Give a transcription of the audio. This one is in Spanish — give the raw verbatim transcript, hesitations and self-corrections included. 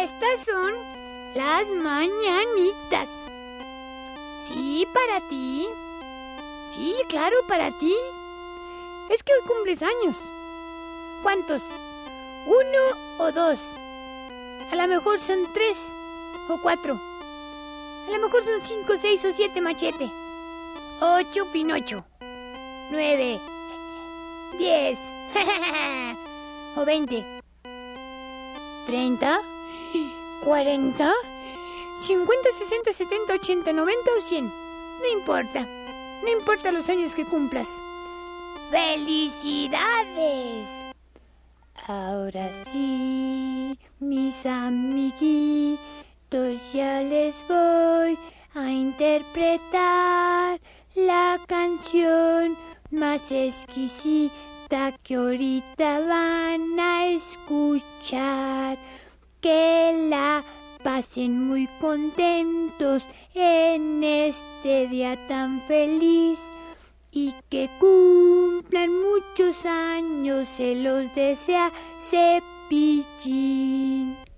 Estas son las mañanitas. Sí, para ti. Sí, claro, para ti. Es que hoy cumples años. ¿Cuántos? ¿Uno o dos? A lo mejor son tres o cuatro. A lo mejor son cinco, seis o siete, Machete. Ocho, Pinocho. Nueve. Diez. O veinte. Treinta. Cuarenta. Cincuenta, sesenta, setenta, ochenta, noventa o cien. No importa. No importa los años que cumplas. ¡Felicidades! Ahora sí, mis amiguitos, ya les voy a interpretar la canción más exquisita que ahorita van a escuchar. Que la pasen muy contentos en este día tan feliz y que cumplan muchos años, se los desea Cepillín.